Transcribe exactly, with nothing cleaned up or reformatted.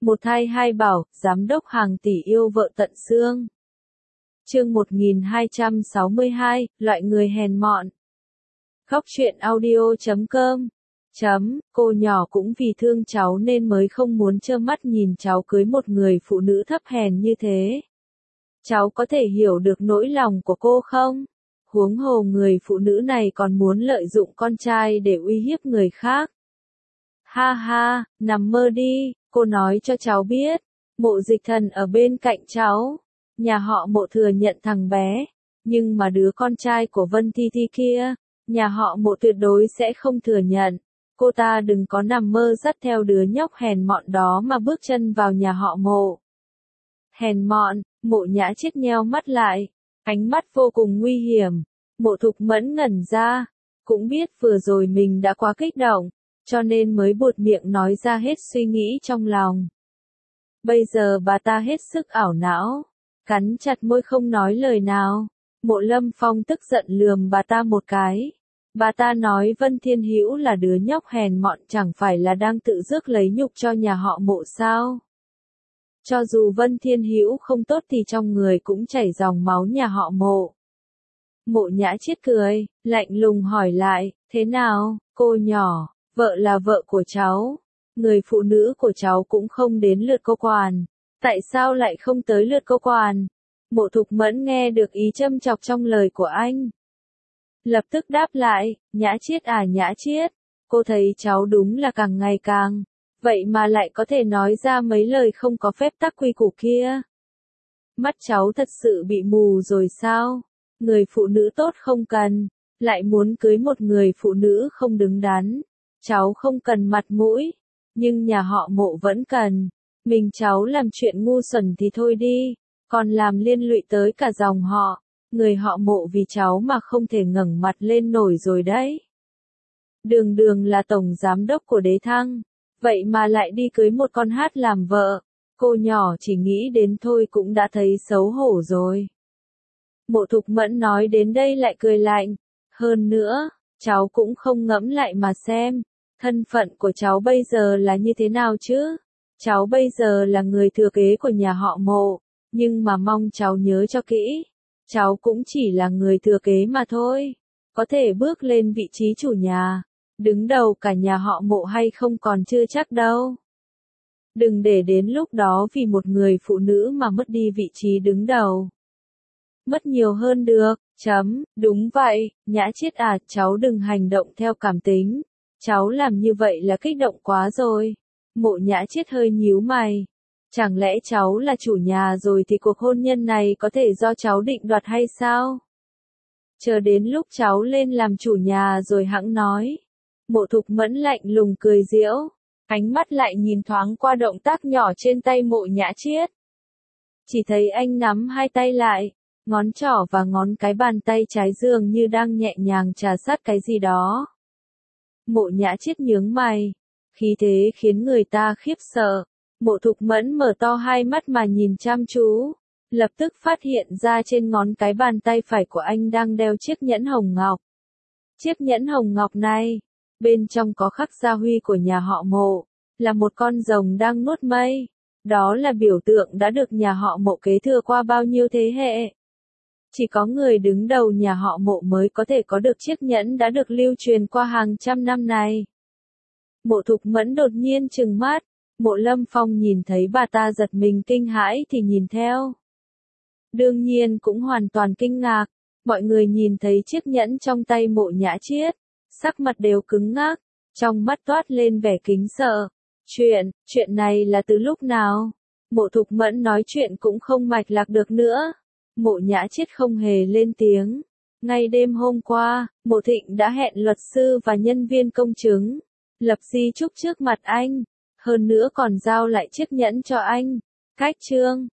Một thai hai bảo, giám đốc hàng tỷ yêu vợ tận xương. Chương một nghìn hai trăm sáu mươi hai, loại người hèn mọn. Góc truyện audio chấm com. Chấm, cô nhỏ cũng vì thương cháu nên mới không muốn trơ mắt nhìn cháu cưới một người phụ nữ thấp hèn như thế. Cháu có thể hiểu được nỗi lòng của cô không? Huống hồ người phụ nữ này còn muốn lợi dụng con trai để uy hiếp người khác. Ha ha, nằm mơ đi, cô nói cho cháu biết. Mộ Dịch Thần ở bên cạnh cháu. Nhà họ Mộ thừa nhận thằng bé. Nhưng mà đứa con trai của Vân Thi Thi kia, nhà họ Mộ tuyệt đối sẽ không thừa nhận. Cô ta đừng có nằm mơ dắt theo đứa nhóc hèn mọn đó mà bước chân vào nhà họ Mộ. Hèn mọn, Mộ Nhã Chiết nheo mắt lại. Ánh mắt vô cùng nguy hiểm. Mộ Thục Mẫn ngẩn ra. Cũng biết vừa rồi mình đã quá kích động. Cho nên mới buột miệng nói ra hết suy nghĩ trong lòng. Bây giờ bà ta hết sức ảo não, cắn chặt môi không nói lời nào. Mộ Lâm Phong tức giận lườm bà ta một cái. Bà ta nói Vân Thiên Hữu là đứa nhóc hèn mọn, chẳng phải là đang tự rước lấy nhục cho nhà họ Mộ sao? Cho dù Vân Thiên Hữu không tốt thì trong người cũng chảy dòng máu nhà họ Mộ. Mộ Nhã Chiết cười, lạnh lùng hỏi lại, thế nào, cô nhỏ? Vợ là vợ của cháu, người phụ nữ của cháu cũng không đến lượt cô quản, tại sao lại không tới lượt cô quản? Mộ Thục Mẫn nghe được ý châm chọc trong lời của anh. Lập tức đáp lại, Nhã Chiết à Nhã Chiết, cô thấy cháu đúng là càng ngày càng, vậy mà lại có thể nói ra mấy lời không có phép tắc quy củ kia. Mắt cháu thật sự bị mù rồi sao? Người phụ nữ tốt không cần, lại muốn cưới một người phụ nữ không đứng đắn. Cháu không cần mặt mũi, nhưng nhà họ Mộ vẫn cần. Mình cháu làm chuyện ngu xuẩn thì thôi đi, còn làm liên lụy tới cả dòng họ. Người họ Mộ vì cháu mà không thể ngẩng mặt lên nổi rồi đấy. Đường đường là tổng giám đốc của Đế Thăng, vậy mà lại đi cưới một con hát làm vợ. Cô nhỏ chỉ nghĩ đến thôi cũng đã thấy xấu hổ rồi. Mộ Thục Mẫn nói đến đây lại cười lạnh. Hơn nữa, cháu cũng không ngẫm lại mà xem. Thân phận của cháu bây giờ là như thế nào chứ? Cháu bây giờ là người thừa kế của nhà họ Mộ, nhưng mà mong cháu nhớ cho kỹ. Cháu cũng chỉ là người thừa kế mà thôi. Có thể bước lên vị trí chủ nhà, đứng đầu cả nhà họ Mộ hay không còn chưa chắc đâu. Đừng để đến lúc đó vì một người phụ nữ mà mất đi vị trí đứng đầu. Mất nhiều hơn được, chấm, đúng vậy, Nhã Chiết à, cháu đừng hành động theo cảm tính. Cháu làm như vậy là kích động quá rồi. Mộ Nhã Chiết hơi nhíu mày. Chẳng lẽ cháu là chủ nhà rồi thì cuộc hôn nhân này có thể do cháu định đoạt hay sao? Chờ đến lúc cháu lên làm chủ nhà rồi hẵng nói. Mộ Thục Mẫn lạnh lùng cười giễu. Ánh mắt lại nhìn thoáng qua động tác nhỏ trên tay Mộ Nhã Chiết. Chỉ thấy anh nắm hai tay lại. Ngón trỏ và ngón cái bàn tay trái dường như đang nhẹ nhàng trà sát cái gì đó. Mộ Nhã Chiết nhướng mày. Khí thế khiến người ta khiếp sợ. Mộ Thục Mẫn mở to hai mắt mà nhìn chăm chú. Lập tức phát hiện ra trên ngón cái bàn tay phải của anh đang đeo chiếc nhẫn hồng ngọc. Chiếc nhẫn hồng ngọc này, bên trong có khắc gia huy của nhà họ Mộ, là một con rồng đang nuốt mây. Đó là biểu tượng đã được nhà họ Mộ kế thừa qua bao nhiêu thế hệ. Chỉ có người đứng đầu nhà họ Mộ mới có thể có được chiếc nhẫn đã được lưu truyền qua hàng trăm năm này. Mộ Thục Mẫn đột nhiên trừng mắt. Mộ Lâm Phong nhìn thấy bà ta giật mình kinh hãi thì nhìn theo. Đương nhiên cũng hoàn toàn kinh ngạc. Mọi người nhìn thấy chiếc nhẫn trong tay Mộ Nhã Chiết, sắc mặt đều cứng ngắc, trong mắt toát lên vẻ kính sợ. Chuyện, chuyện này là từ lúc nào? Mộ Thục Mẫn nói chuyện cũng không mạch lạc được nữa. Mộ Nhã Chiết không hề lên tiếng. Ngay đêm hôm qua, Mộ Thịnh đã hẹn luật sư và nhân viên công chứng, lập di chúc trước mặt anh. Hơn nữa còn giao lại chiếc nhẫn cho anh. Cách chương.